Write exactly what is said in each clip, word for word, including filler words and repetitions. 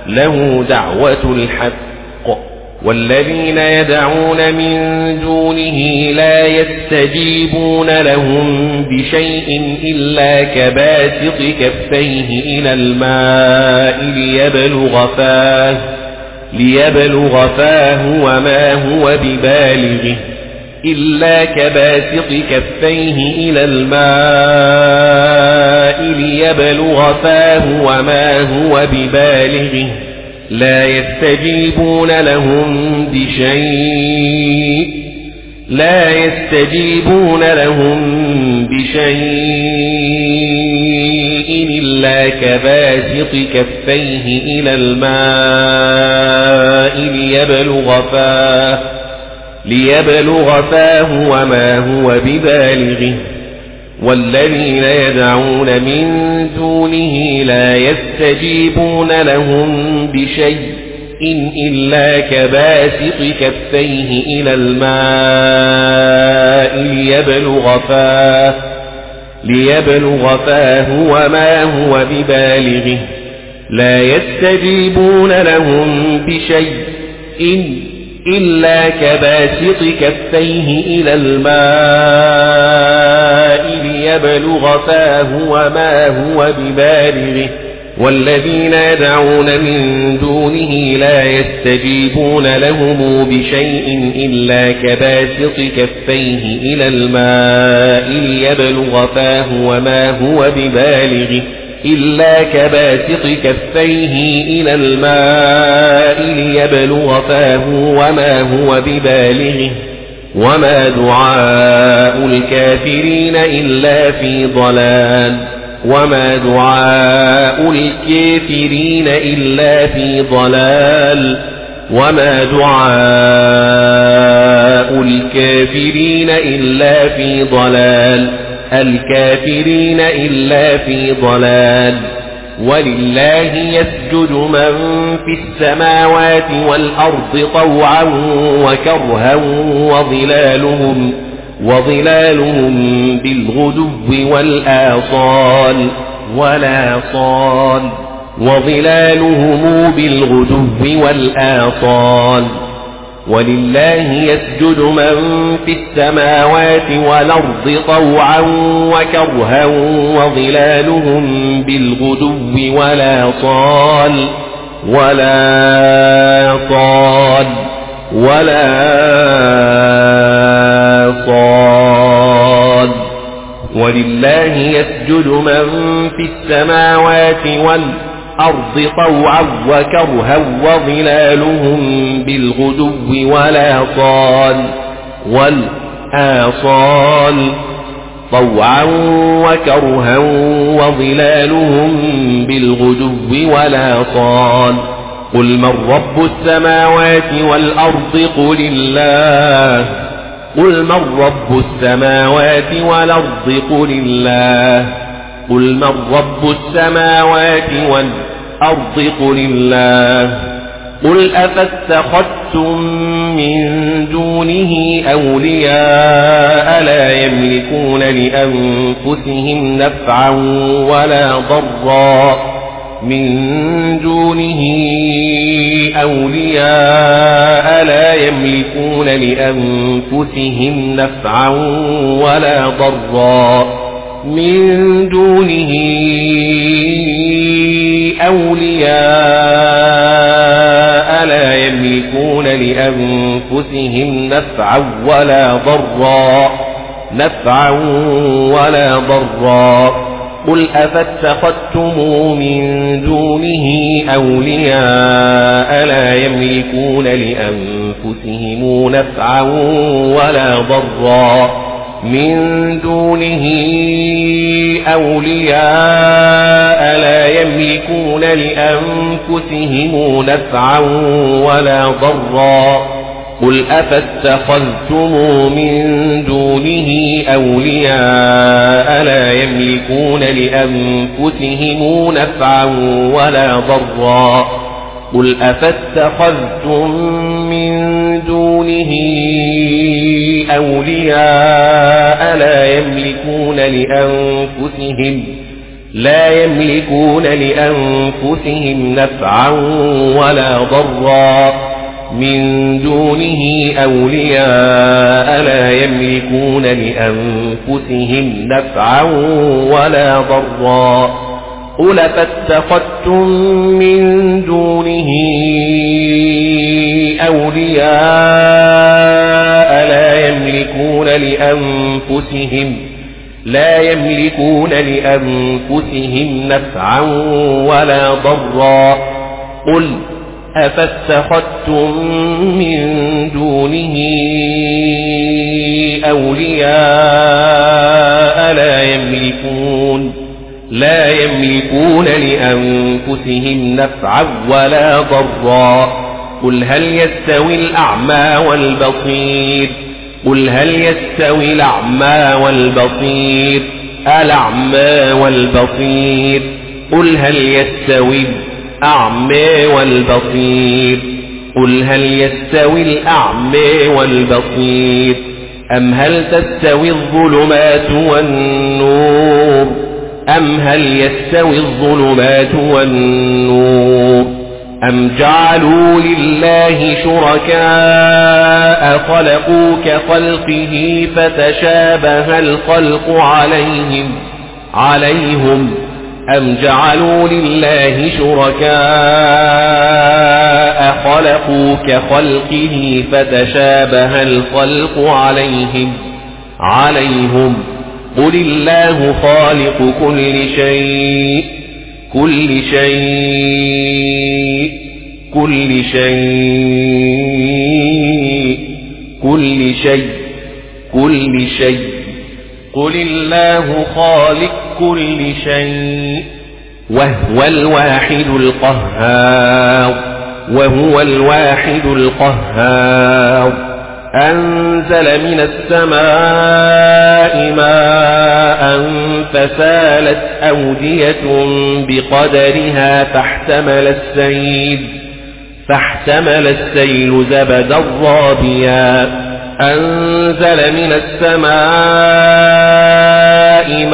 له دعوة الحق والذين يدعون من دونه لا يستجيبون لهم بشيء إلا كباسط كفيه إلى الماء ليبلغ فاه ليبلغ فاه وما هو ببالغه إلا كباسط كفيه إلى الماء ليبلغ فاه وما هو ببالغه لا يستجيبون لهم بشيء لا يستجيبون لهم بشيء إلا كباسط كفيه إلى الماء ليبلغ فاه ليبلغ فاه وما هو ببالغه والذين يدعون من دونه لا يستجيبون لهم بشيء إلا كباسط كفيه إلى الماء ليبلغ فاه ليبلغ فاه وما هو ببالغه لا يستجيبون لهم بشيء إلا كباسط كفيه إلى الماء ليبلغ فاه وما هو ببالغه والذين يدعون من دونه لا يستجيبون لهم بشيء إلا كباسط كفيه إلى الماء ليبلغ فاه وما هو ببالغه إلا كباسط كفيه إلى الماء ليبلغ فاه وما هو ببالغه وما دعاء الكافرين إلا في ضلال وما دعاء الكافرين إلا في ضلال وما دعاء الكافرين إلا في ضلال الكافرين إلا في ضلال ولله يسجد من في السماوات والأرض طوعا وكرها وظلالهم وظلالهم بالغدو والآصال والآصال وظلالهم بالغدو والآصال ولله يسجد من في السماوات والأرض طوعا وكرها وظلالهم بالغدو والآصال ولا صال ولا صال ولله يسجد من في السماوات والأرض طوعا وكرها وظلالهم بالغدو والآصال والآصال طوعا وكرها وظلالهم بالغدو والآصال قل من رب السماوات والأرض قل الله قل من رب السماوات والأرض قل الله قل من رب السماوات والأرض قل الله قل أفاتخذتم من دونه أولياء لا يملكون لأنفسهم نفعا ولا ضرا من دونه أولياء لا يملكون لأنفسهم نفعا ولا ضرا من دونه أولياء لا يملكون لأنفسهم نفعا ولا ضرا نفعا ولا ضرا قل أفاتخذتم من دونه أولياء لا يملكون لأنفسهم نفعا ولا ضرا من دونه أولياء لا يملكون لأنفسهم نفعا ولا ضرا قل أفاتخذتم من دونه أولياء لا يملكون لأنفسهم نفعا ولا ضرا قل أفاتخذتم من دونه أولياء لا يملكون لأنفسهم لا يملكون لأنفسهم نفعا ولا ضرا من دونه أولياء لا يملكون لأنفسهم نفعا ولا ضرا قل فاتخذتم من دونه أولياء لا يملكون لأنفسهم لا يملكون لأنفسهم نفعا ولا ضرا قل أفاتخذتم من دونه أولياء لا يملكون لا يملكون لأنفسهم نفعا ولا ضرا قل هل يستوي الأعمى والبصير قل هل يستوي الأعمى والبصير الأعمى والبصير قل هل يستوي الأعمى والبصير قل هل يستوي الأعمى والبصير أم هل تستوي الظلمات والنور أم هل يستوي الظلمات والنور أم جعلوا لله شركاء خلقوا كخلقه فتشابه الخلق عليهم عليهم أم جعلوا لله شركاء خلقوا كخلقه فتشابه الخلق عليهم عليهم قل الله خالق كل شيء كل شيء كل شيء كل شيء كل شيء قل الله خالق كل شيء وهو الواحد القهار وهو الواحد القهار أنزل من السماء ماء فسالت أودية بقدرها فاحتمل السيل فاحتمل السيل زبدا رابيا أنزل من السماء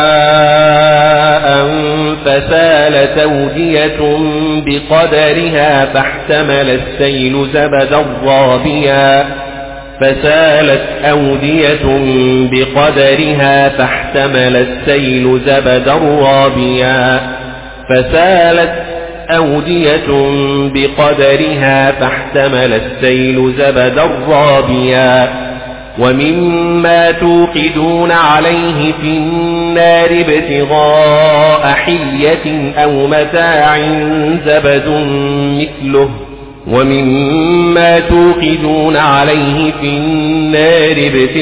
ماء فسالت أودية بقدرها فاحتمل السيل زبدا رابيا فسالت أودية بقدرها فاحتمل السيل زبدا رابيا فسالت أودية بقدرها فاحتمل السيل زبدا رابيا ومما توقدون عليه في النار ابتغاء حلية أو متاع زبد مثله ومما توقدون عليه في النار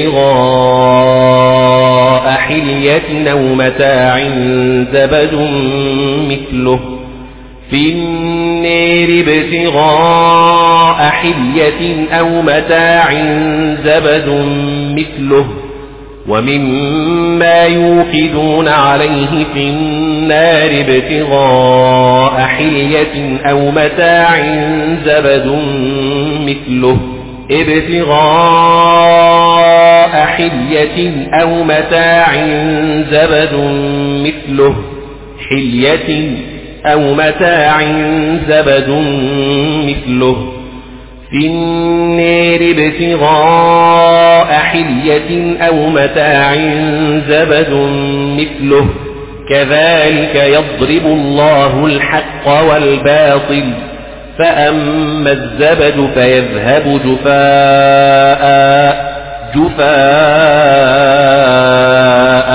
ابتغاء حلية أو متاع زبد مثله في النار ابتغاء حلية أو متاع زبد مثله ومما يوقدون عليه في النار ابتغاء حلية أو متاع زبد مثله ابتغاء حلية أو متاع زبد مثله حلية أو متاع زبد مثله في النار ابتغاء حلية أو متاع زبد مثله كذلك يضرب الله الحق والباطل فأما الزبد فيذهب جفاء جفاء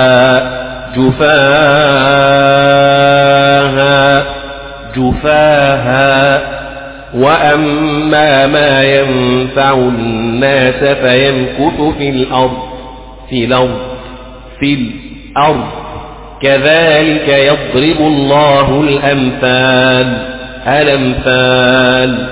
جفاء جفاها وأما ما ينفع الناس فيمكث في الأرض في الأرض في الأرض كذلك يضرب الله الأمثال الأمثال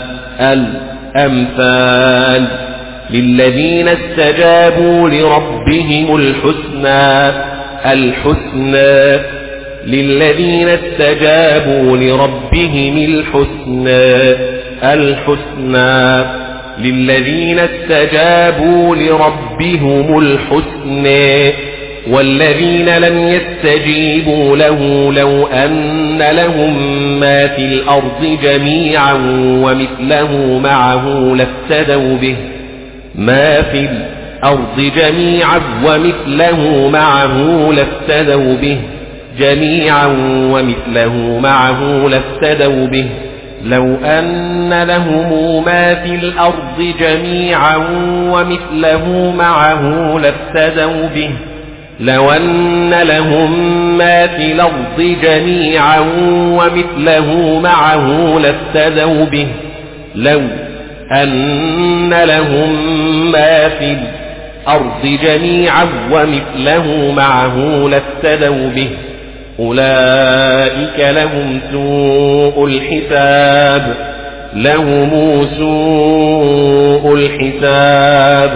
الأمثال للذين استجابوا لربهم الحسنى الحسنى للذين استجابوا لربهم الحسنى الحسنى للذين استجابوا لربهم الحسنى والذين لم يستجيبوا له لو أن لهم ما في الأرض جميعا ومثله معه لافتدوا به ما في الأرض جميعا ومثله معه لافتدوا به جميعا ومثله معه لافتدوا به لو أن لهم ما في الأرض جميعا ومثله معه لافتدوا به لو أن لهم ما في الأرض جميعا ومثله معه لافتدوا به لو أن لهم ما في الأرض جميعا ومثله معه لافتدوا به أولئك لهم سوء الحساب لهم سوء الحساب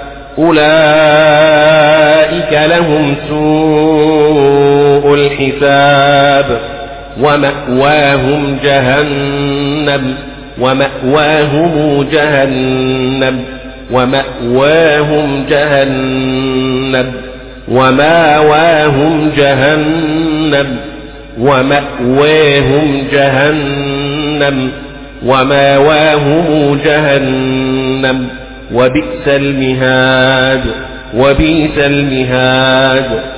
أولئك لهم سوء الحساب ومأواهم جهنم ومأواهم جهنم ومأواهم جهنم ومأواهم جهنم ومأواهم جهنم ومأواهم جهنم وبئس المهاد وبئس المهاد